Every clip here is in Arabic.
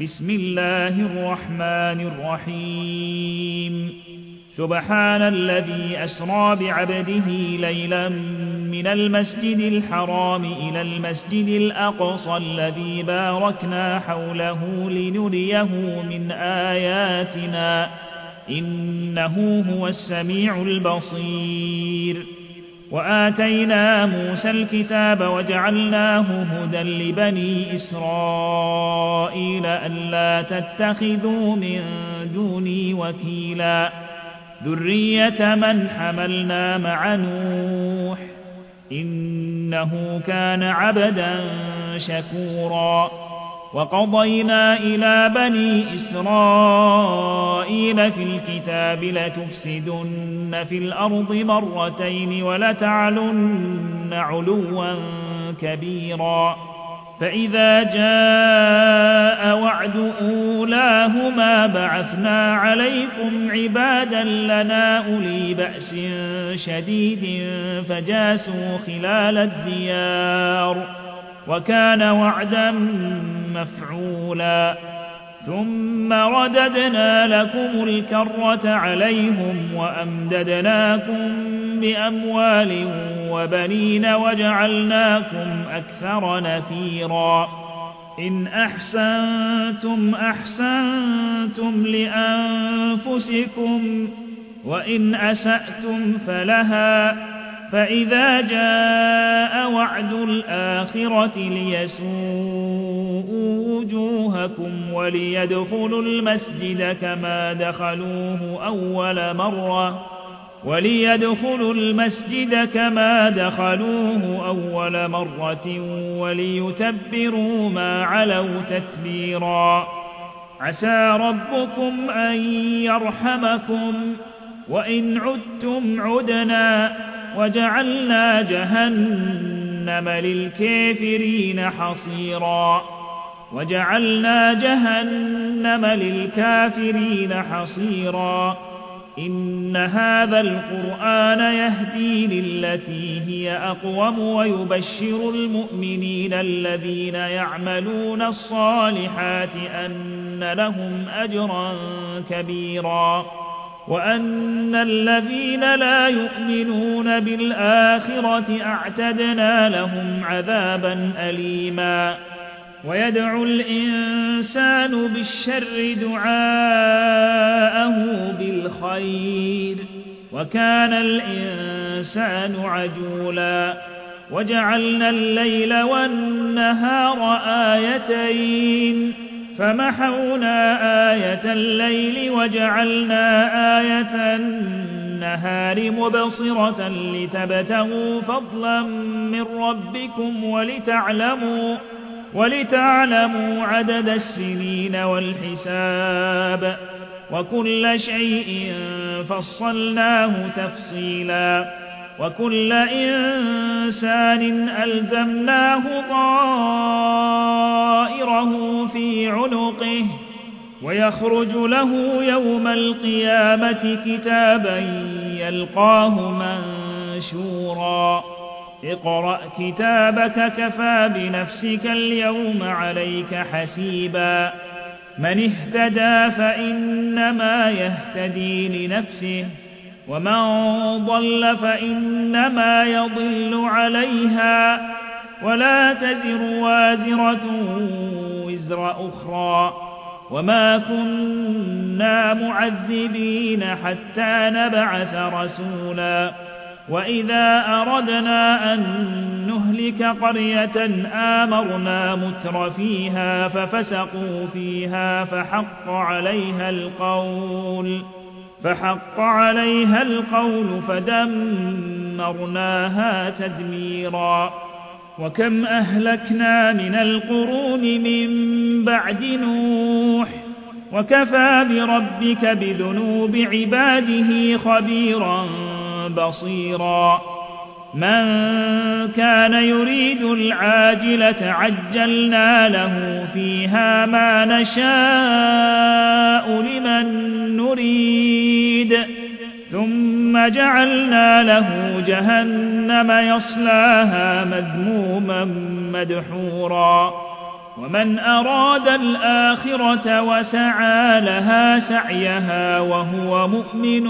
بسم الله الرحمن الرحيم سبحان الذي أسرى بعبده ليلا من المسجد الحرام إلى المسجد الأقصى الذي باركنا حوله لنريه من آياتنا إنه هو السميع البصير وآتينا موسى الكتاب وجعلناه هدى لبني إسرائيل ألا تتخذوا من دوني وكيلا ذرية من حملنا مع نوح إنه كان عبدا شكورا وقضينا إلى بني إسرائيل في الكتاب لتفسدن في الأرض مرتين ولتعلن علوا كبيرا فإذا جاء وعد أولاهما بعثنا عليكم عبادا لنا أولي بأس شديد فجاسوا خلال الديار وكان وعدا مفعولا ثم رددنا لكم الكرة عليهم وأمددناكم بأموال وبنين وجعلناكم أكثر نفيرا إن أحسنتم أحسنتم لأنفسكم وإن أسأتم فلها فإذا جاء وعد الآخرة ليسوءوا وجوهكم وليدخلوا المسجد كما دخلوه أول مرة وليتبروا ما علوا تتبيرا عسى ربكم أن يرحمكم وإن عدتم عدنا وجعلنا جهنم للكافرين حصيرا إن هذا القرآن يهدي للتي هي أقوم ويبشر المؤمنين الذين يعملون الصالحات أن لهم أجرا كبيرا وأن الذين لا يؤمنون بالآخرة أعتدنا لهم عذابا أليما ويدعو الإنسان بالشر دعاءه بالخير وكان الإنسان عجولا وجعلنا الليل والنهار آيتين فمحونا آية الليل وجعلنا آية النهار مبصرة لتبتغوا فضلا من ربكم ولتعلموا عدد السنين والحساب وكل شيء فصلناه تفصيلا وكل إنسان ألزمناه طائره في عنقه ويخرج له يوم القيامة كتابا يلقاه منشورا اقرأ كتابك كفى بنفسك اليوم عليك حسيبا من اهتدى فإنما يهتدي لنفسه ومن ضل فإنما يضل عليها ولا تزر وازرة وزر أخرى وما كنا معذبين حتى نبعث رسولا وإذا أردنا أن نهلك قرية آمرنا متر فيها ففسقوا فيها فحق عليها القول فدمرناها تدميرا وكم أهلكنا من القرون من بعد نوح وكفى بربك بذنوب عباده خبيرا بصيرا من كان يريد العاجلة عجلنا له فيها ما نشاء لمن نريد ثم جعلنا له جهنم يصلاها مذموما مدحورا ومن أراد الآخرة وسعى لها سعيها وهو مؤمن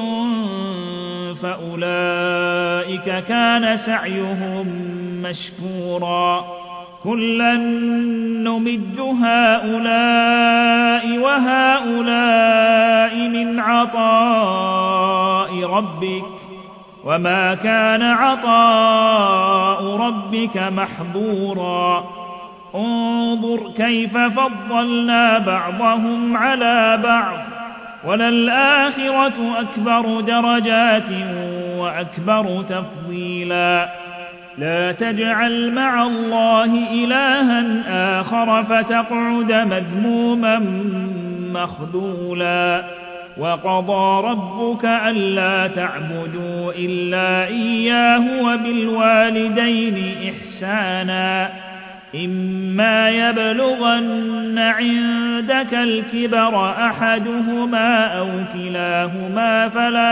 فأولئك كان سعيهم مشكورا كلا نمد هؤلاء وهؤلاء من عطاء ربك وما كان عطاء ربك محظورا انظر كيف فضلنا بعضهم على بعض وللآخرة أكبر درجات وأكبر تفضيلا لا تجعل مع الله إلها آخر فتقعد مذموما مخذولا وقضى ربك ألا تعبدوا إلا إياه وبالوالدين إحسانا إما يبلغن عندك الكبر أحدهما أو كلاهما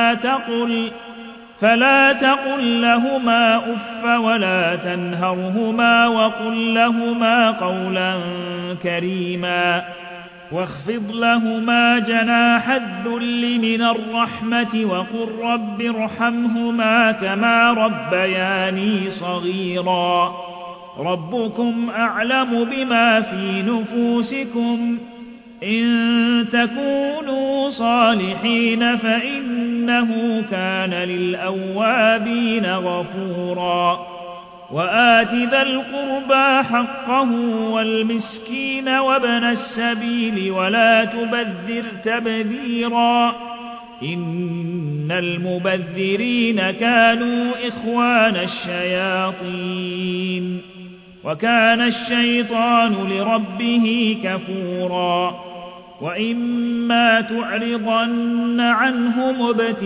فلا تقل لهما أف ولا تنهرهما وقل لهما قولا كريما واخفض لهما جناح الذل من الرحمة وقل رب ارحمهما كما ربياني صغيرا ربكم أعلم بما في نفوسكم إن تكونوا صالحين فإنه كان للأوابين غفورا وآت ذا القربى حقه والمسكين وابن السبيل ولا تبذر تبذيرا إن المبذرين كانوا إخوان الشياطين وكان الشيطان لربه كفورا وإما تعرضن عنهم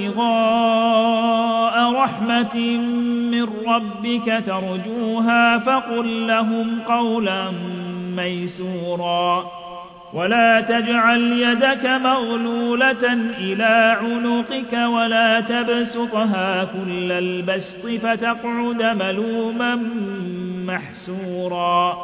ابتغاء رحمة من ربك ترجوها فقل لهم قولا ميسورا ولا تجعل يدك مغلولة إلى عنقك ولا تبسطها كل البسط فتقعد ملوما محسورا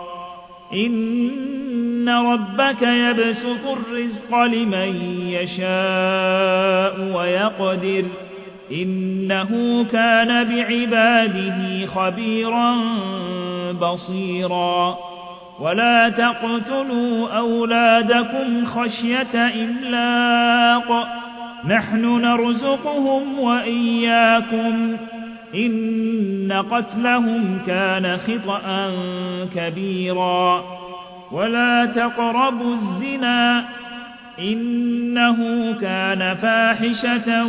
إن ربك يبسط الرزق لمن يشاء ويقدر إنه كان بعباده خبيرا بصيرا ولا تقتلوا أولادكم خشية إملاق نحن نرزقهم وإياكم إن قتلهم كان خطأ كبيرا ولا تقربوا الزنا إنه كان فاحشة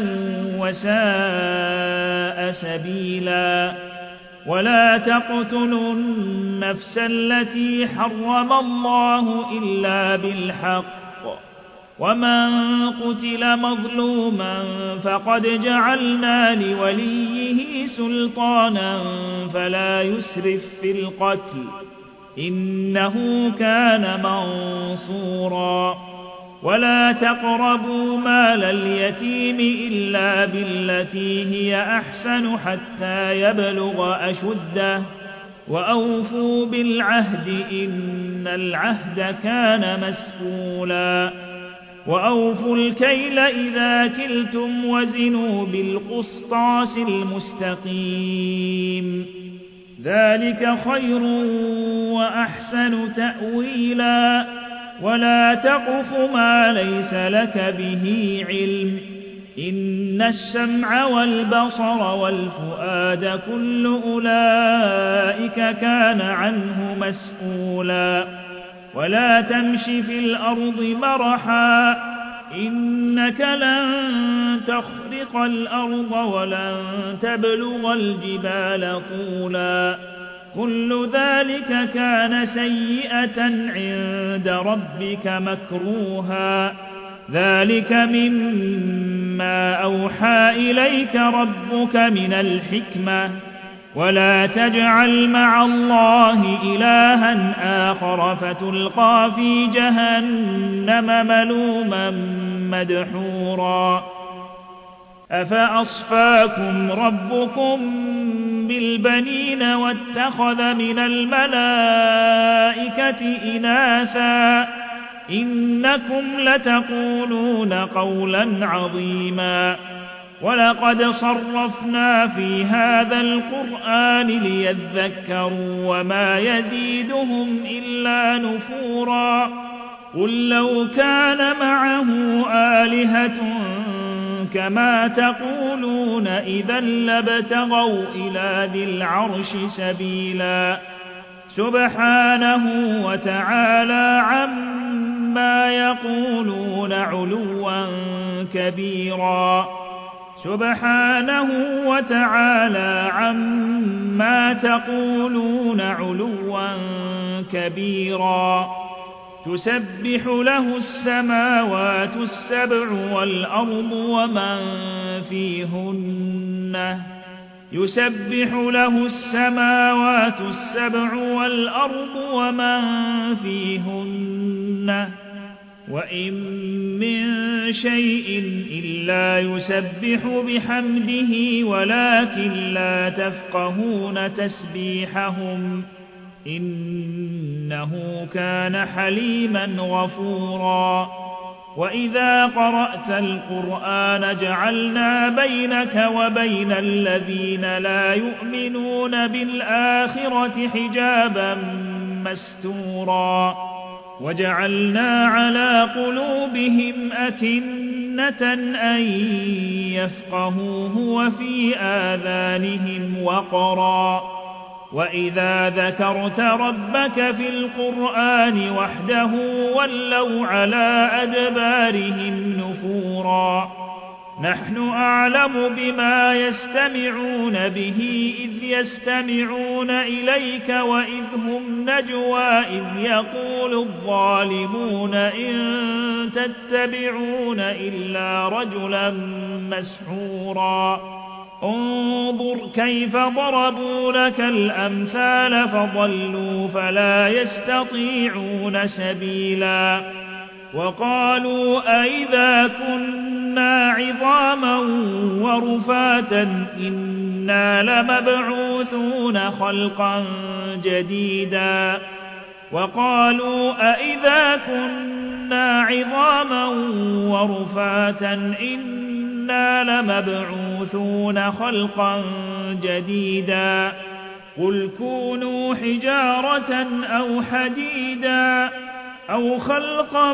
وساء سبيلا ولا تقتلوا النفس التي حرم الله إلا بالحق ومن قتل مظلوما فقد جعلنا لوليه سلطانا فلا يسرف في القتل إنه كان منصورا ولا تقربوا مال اليتيم إلا بالتي هي أحسن حتى يبلغ أشده وأوفوا بالعهد إن العهد كان مسؤولا وأوفوا الكيل إذا كلتم وزنوا بالقسطاس المستقيم ذلك خير وأحسن تأويلا ولا تقف ما ليس لك به علم إن السمع والبصر والفؤاد كل أولئك كان عنه مسؤولا ولا تمش في الأرض مرحا إنك لن تخرق الأرض ولن تبلغ الجبال طولا كل ذلك كان سيئة عند ربك مكروها ذلك مما أوحى إليك ربك من الحكمة ولا تجعل مع الله إلها آخر فتلقى في جهنم ملوما مدحورا أفأصفاكم ربكم بالبنين واتخذ من الملائكة إناثا إنكم لتقولون قولا عظيما ولقد صرفنا في هذا القرآن ليذكروا وما يزيدهم إلا نفورا قل لو كان معه آلهة كما تقولون إذا لابتغوا إلى ذي العرش سبيلا سبحانه وتعالى عما يقولون علوا كبيرا سبحانه وتعالى عما تقولون علوا كبيرا تسبح له السماوات السبع والأرض ومن فيهن يسبح له السماوات السبع والأرض ومن فيهن وإن من شيء إلا يسبح بحمده ولكن لا تفقهون تسبيحهم إنه كان حليما غفورا وإذا قرأت القرآن جعلنا بينك وبين الذين لا يؤمنون بالآخرة حجابا مستورا وجعلنا على قلوبهم أكنة أن يفقهوه وفي آذانهم وقرا وإذا ذكرت ربك في القرآن وحده ولوا على أدبارهم نفورا نحن أعلم بما يستمعون به إذ يستمعون إليك وإذ هم نجوى إذ يقول الظالمون إن تتبعون إلا رجلا مسحورا انظر كيف ضربوا لك الأمثال فضلوا فلا يستطيعون سبيلا وقالوا أئذا كنا عظاما ورفاتا إنا لمبعوثون خلقا جديدا وقالوا أئذا كنا عظاما ورفاتا إنا لمبعوثون خلقا جديدا قل كونوا حجارة أو حديدا أو خلقا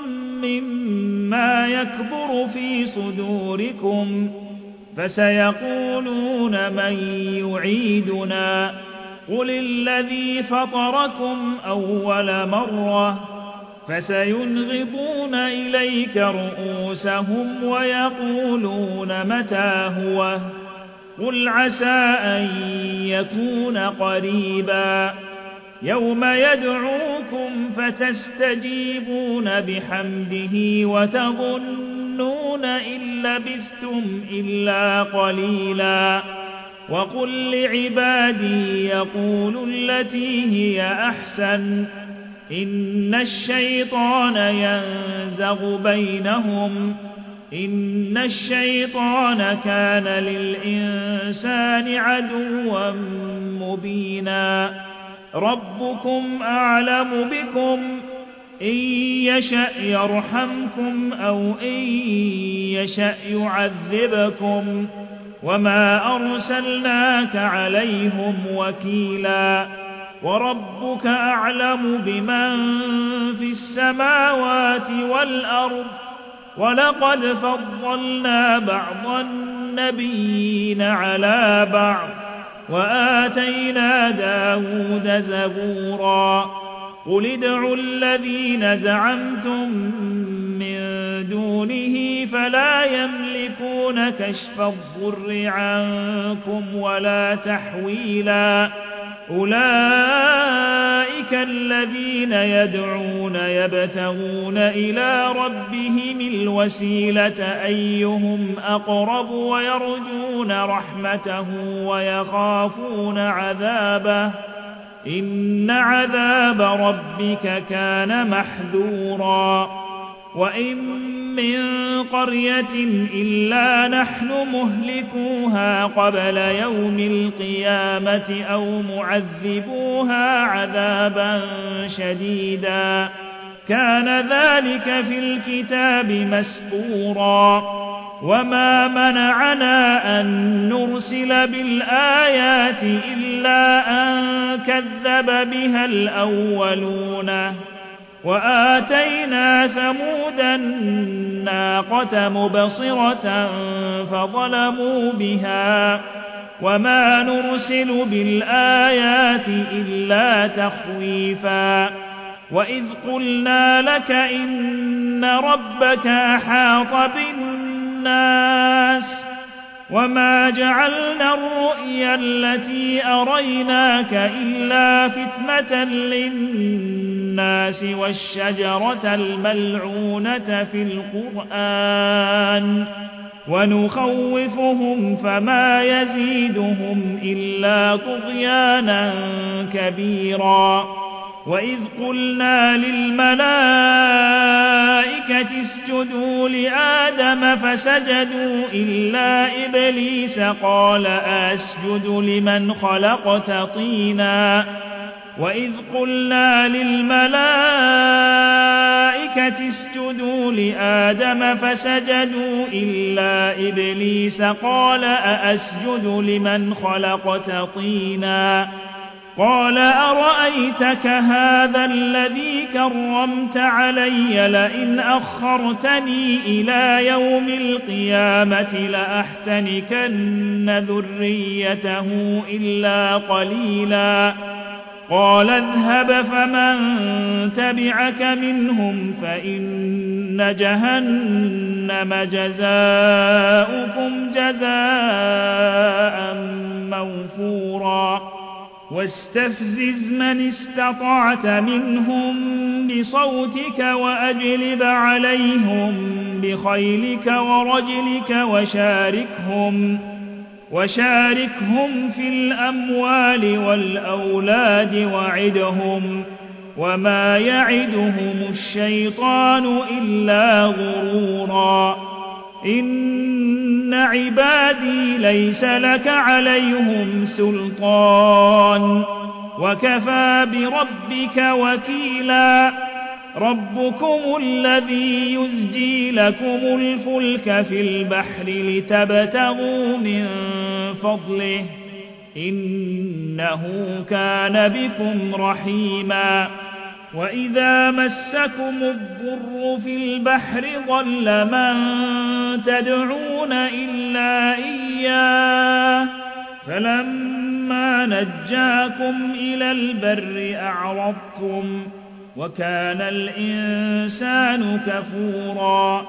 مما يكبر في صدوركم فسيقولون من يعيدنا قل الذي فطركم أول مرة فسينغضون إليك رؤوسهم ويقولون متى هو قل عسى أن يكون قريبا يوم يدعوكم فتستجيبون بحمده وتظنون إن لبثتم إلا قليلا وقل لعبادي يقولوا التي هي أحسن إن الشيطان ينزغ بينهم إن الشيطان كان للإنسان عدوا مبينا ربكم أعلم بكم إن يشأ يرحمكم أو إن يشأ يعذبكم وما أرسلناك عليهم وكيلا وربك أعلم بمن في السماوات والأرض ولقد فضلنا بعض النبيين على بعض وآتينا داود زبورا قل ادعوا الذين زعمتم من دونه فلا يملكون كشف الضر عنكم ولا تحويلا أولئك الذين يدعون يبتغون إلى ربهم الوسيلة أيهم أقرب ويرجون رحمته ويخافون عذابه إن عذاب ربك كان محذورا وإن من قرية إلا نحن مهلكوها قبل يوم القيامة أو معذبوها عذابا شديدا كان ذلك في الكتاب مسطورا وما منعنا أن نرسل بالآيات إلا أن كذب بها الأولون وآتينا ثمود الناقة مبصرة فظلموا بها وما نرسل بالآيات إلا تخويفا وإذ قلنا لك إن ربك أحاط بالناس وما جعلنا الرؤيا التي أريناك إلا فتنة للناس والشجرة الملعونة في القرآن ونخوفهم فما يزيدهم إلا طغيانا كبيرا وإذ قلنا للملائكة اسجدوا لآدم فسجدوا إلا إبليس قال أسجد لمن خلقت طينا وإذ قلنا للملائكة اسجدوا لآدم فسجدوا إلا إبليس قال أسجد لمن خلقت طينا قال أرأيتك هذا الذي كرمت علي لئن أخرتني إلى يوم القيامة لأحتنكن ذريته إلا قليلا قال اذهب فمن تبعك منهم فإن جهنم جزاؤكم جزاء موفورا واستفزز من استطعت منهم بصوتك وأجلب عليهم بخيلك ورجلك وشاركهم في الأموال والأولاد وعدهم وما يعدهم الشيطان إلا غرورا إن عبادي ليس لك عليهم سلطان وكفى بربك وكيلا ربكم الذي يزجي لكم الفلك في البحر لتبتغوا من فضله إنه كان بكم رحيما وإذا مسكم الضر في البحر ضل من تدعون إلا إياه فلما نجاكم إلى البر أعرضتم وكان الإنسان كفورا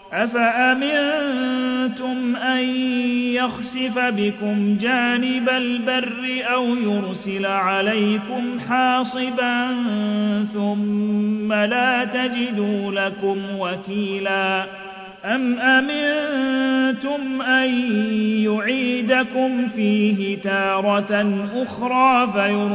أفأمنتم أن يخسف بكم جانب البر أو يرسل عليكم حاصبا ثم لا تجدوا لكم وكيلا أم أمنتم أن يعيدكم فيه تارة أخرى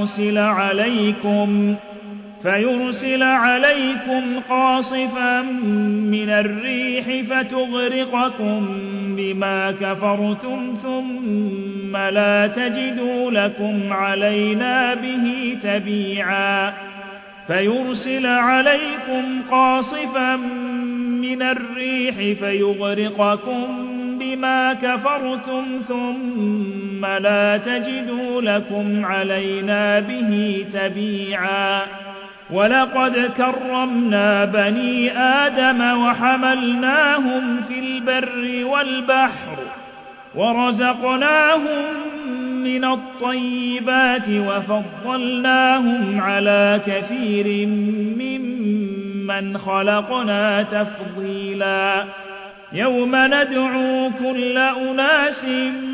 فيرسل عليكم قاصفا من الريح فتغرقكم بما كفرتم ثم لا تجدوا لكم علينا به تبيعا فيرسل عليكم قاصفا من الريح فيغرقكم بما كفرتم ثم لا تجدوا لكم علينا به تبيعا ولقد كرمنا بني آدم وحملناهم في البر والبحر ورزقناهم من الطيبات وفضلناهم على كثير ممن خلقنا تفضيلا يوم ندعو كل أناس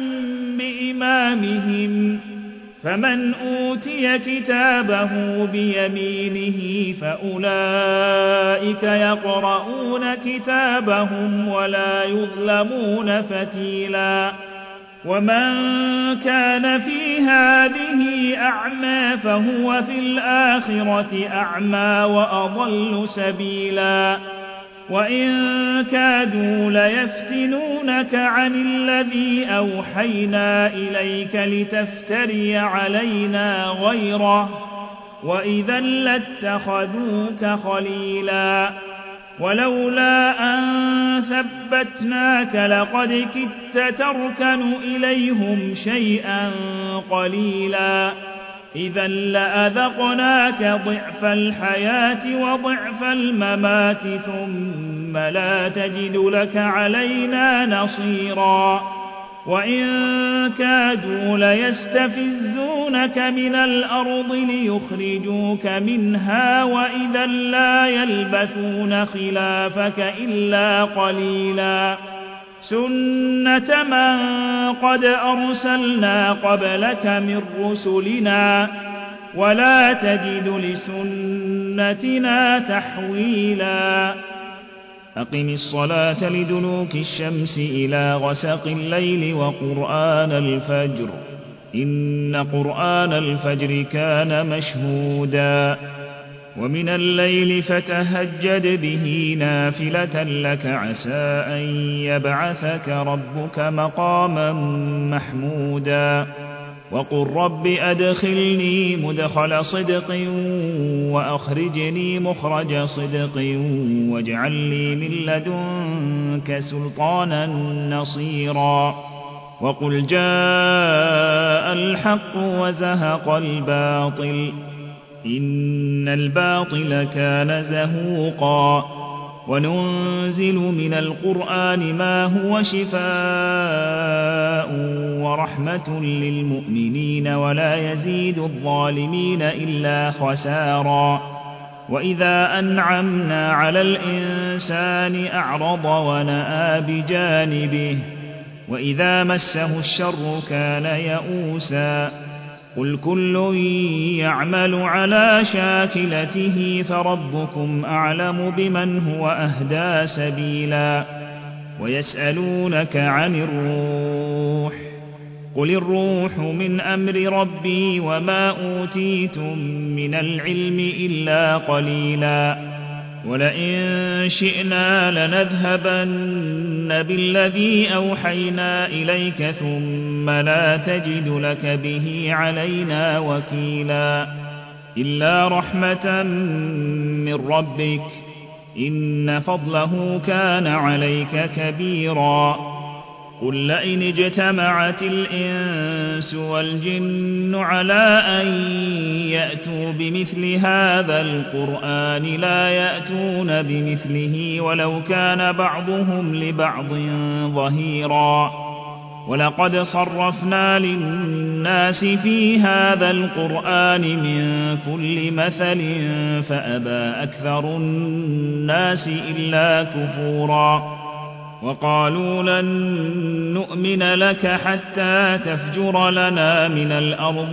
بإمامهم فمن أوتي كتابه بيمينه فأولئك يقرؤون كتابهم ولا يظلمون فتيلا ومن كان في هذه أعمى فهو في الآخرة أعمى وأضل سبيلا وإن كادوا ليفتنونك عن الذي أوحينا إليك لتفتري علينا غيره وإذا لاتخذوك خليلا ولولا أن ثبتناك لقد كدت تركن إليهم شيئا قليلا إذا لأذقناك ضعف الحياة وضعف الممات ثم لا تجد لك علينا نصيرا وإن كادوا ليستفزونك من الأرض ليخرجوك منها وإذا لا يلبثون خلافك إلا قليلا سنة من قد أرسلنا قبلك من رسلنا ولا تجد لسنتنا تحويلا أقم الصلاة لدلوك الشمس إلى غسق الليل وقرآن الفجر إن قرآن الفجر كان مشهودا ومن الليل فتهجد به نافلة لك عسى أن يبعثك ربك مقاما محمودا وقل رب أدخلني مدخل صدق وأخرجني مخرج صدق واجعل لي من لدنك سلطانا نصيرا وقل جاء الحق وزهق الباطل إن الباطل كان زهوقا وننزل من القرآن ما هو شفاء ورحمة للمؤمنين ولا يزيد الظالمين إلا خسارا وإذا أنعمنا على الإنسان أعرض ونأى بجانبه وإذا مسه الشر كان يئوسا قل كل يعمل على شاكلته فربكم أعلم بمن هو أهدى سبيلا ويسألونك عن الروح قل الروح من أمر ربي وما أوتيتم من العلم إلا قليلا ولئن شئنا لنذهبن بالذي أوحينا إليك ثم لا تجد لك به علينا وكيلا إلا رحمة من ربك إن فضله كان عليك كبيرا قل لئن اجتمعت الإنس والجن على أن يأتوا بمثل هذا القرآن لا يأتون بمثله ولو كان بعضهم لبعض ظهيرا ولقد صرفنا للناس في هذا القرآن من كل مثل فأبى أكثر الناس إلا كفورا وقالوا لن نؤمن لك حتى تفجر لنا من الأرض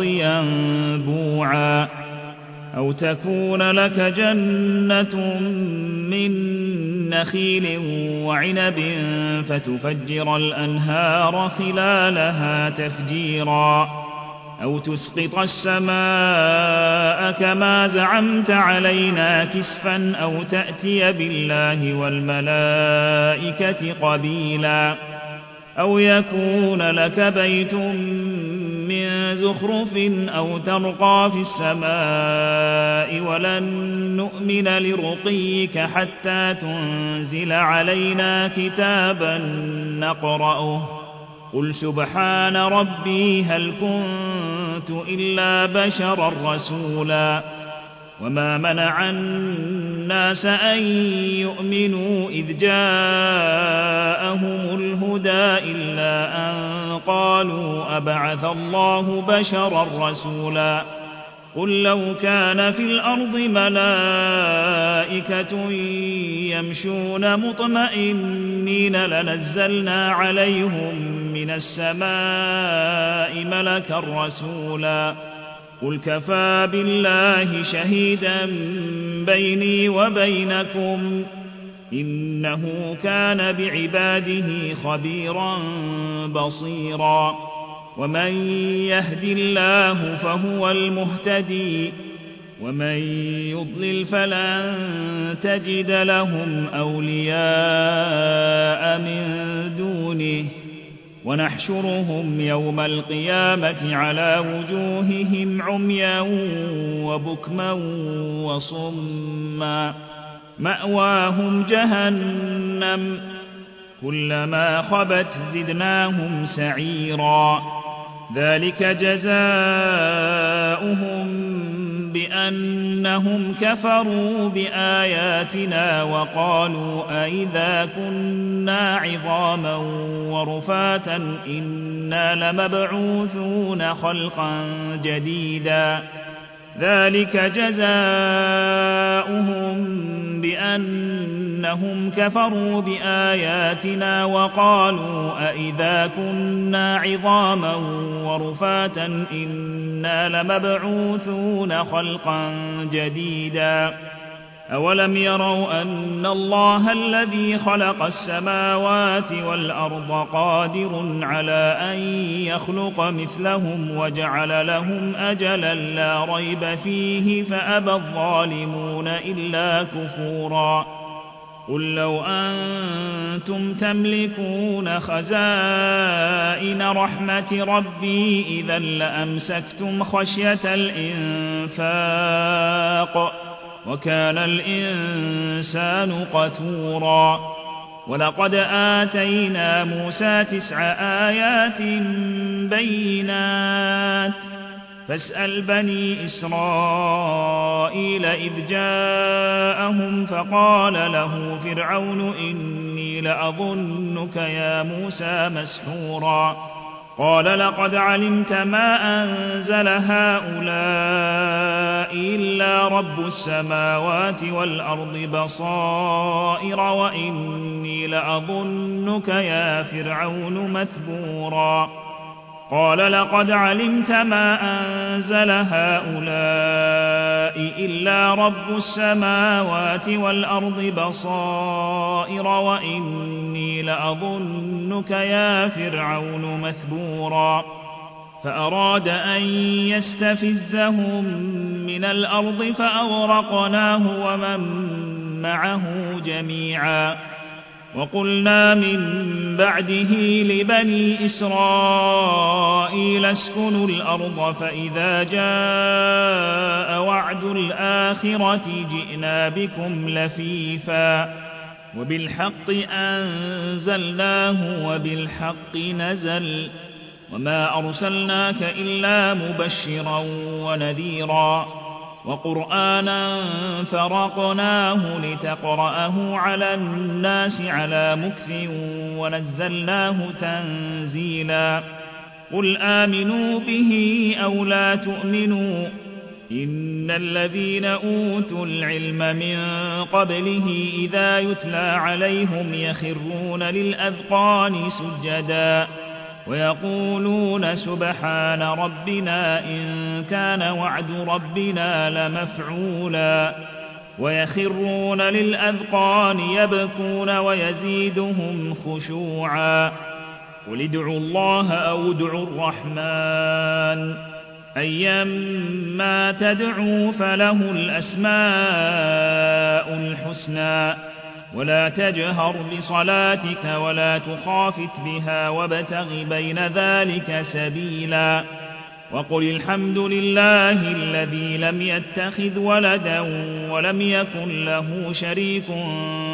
ينبوعا أو تكون لك جنة من نخيل وعنب فتفجر الأنهار خلالها تفجيرا أو تسقط السماء كما زعمت علينا كسفا أو تأتي بالله والملائكة قبيلا أو يكون لك بيت من زخرف أو ترقى في السماء ولن نؤمن لرقيك حتى تنزل علينا كتابا نقرأه قل سبحان ربي هل كنت إلا بشرا رسولا وما منع الناس أن يؤمنوا إذ جاءهم الهدى إلا أن قالوا أبعث الله بشرا رسولا قل لو كان في الأرض ملائكة يمشون مطمئنين لنزلنا عليهم من السماء ملكا رسولا قل كفى بالله شهيدا بيني وبينكم إنه كان بعباده خبيرا بصيرا ومن يهد الله فهو المهتدي ومن يضلل فلن تجد لهم أولياء من دونه ونحشرهم يوم القيامة على وجوههم عميا وبكما وصما مأواهم جهنم كلما خبت زدناهم سعيرا ذلك جزاؤهم بأنهم كفروا بآياتنا وقالوا أئذا كنا عظاما ورفاتا إنا لمبعوثون خلقا جديدا ذلك جزاؤهم بأنهم كفروا بآياتنا وقالوا أئذا كنا عظاما ورفاتا إنا لمبعوثون خلقا جديدا أولم يروا أن الله الذي خلق السماوات والأرض قادر على أن يخلق مثلهم وجعل لهم أجلا لا ريب فيه فأبى الظالمون إلا كفورا قل لو أنتم تملكون خزائن رحمة ربي إذا لأمسكتم خشية الإنفاق وكان الإنسان قتورا ولقد آتينا موسى 9 آيات بينات فاسأل بني إسرائيل إذ جاءهم فقال له فرعون إني لأظنك يا موسى مسحورا قال لقد علمت ما أنزل هؤلاء إلا رب السماوات والأرض بصائر وإني لأظنك يا فرعون مثبورا قال لقد علمت ما أنزل هؤلاء إلا رب السماوات والأرض بصائر وإني لأظنك يا فرعون مثبورا فأراد أن يستفزهم من الأرض فأغرقناه ومن معه جميعا وقلنا من بعده لبني إسرائيل اسكنوا الأرض فإذا جاء وعد الآخرة جئنا بكم لفيفا وبالحق أنزلناه وبالحق نزل وما أرسلناك إلا مبشرا ونذيرا وقرآنا فرقناه لتقرأه على الناس على مكث ونزلناه تنزيلا قل آمنوا به أو لا تؤمنوا إن الذين أوتوا العلم من قبله إذا يتلى عليهم يخرون للأذقان سجدا ويقولون سبحان ربنا إن كان وعد ربنا لمفعولا ويخرون للأذقان يبكون ويزيدهم خشوعا قل ادعوا الله أو ادعوا الرحمن أيما تدعوا فله الأسماء الحسنى ولا تجهر بصلاتك ولا تخافت بها وابتغ بين ذلك سبيلا وقل الحمد لله الذي لم يتخذ ولدا ولم يكن له شريك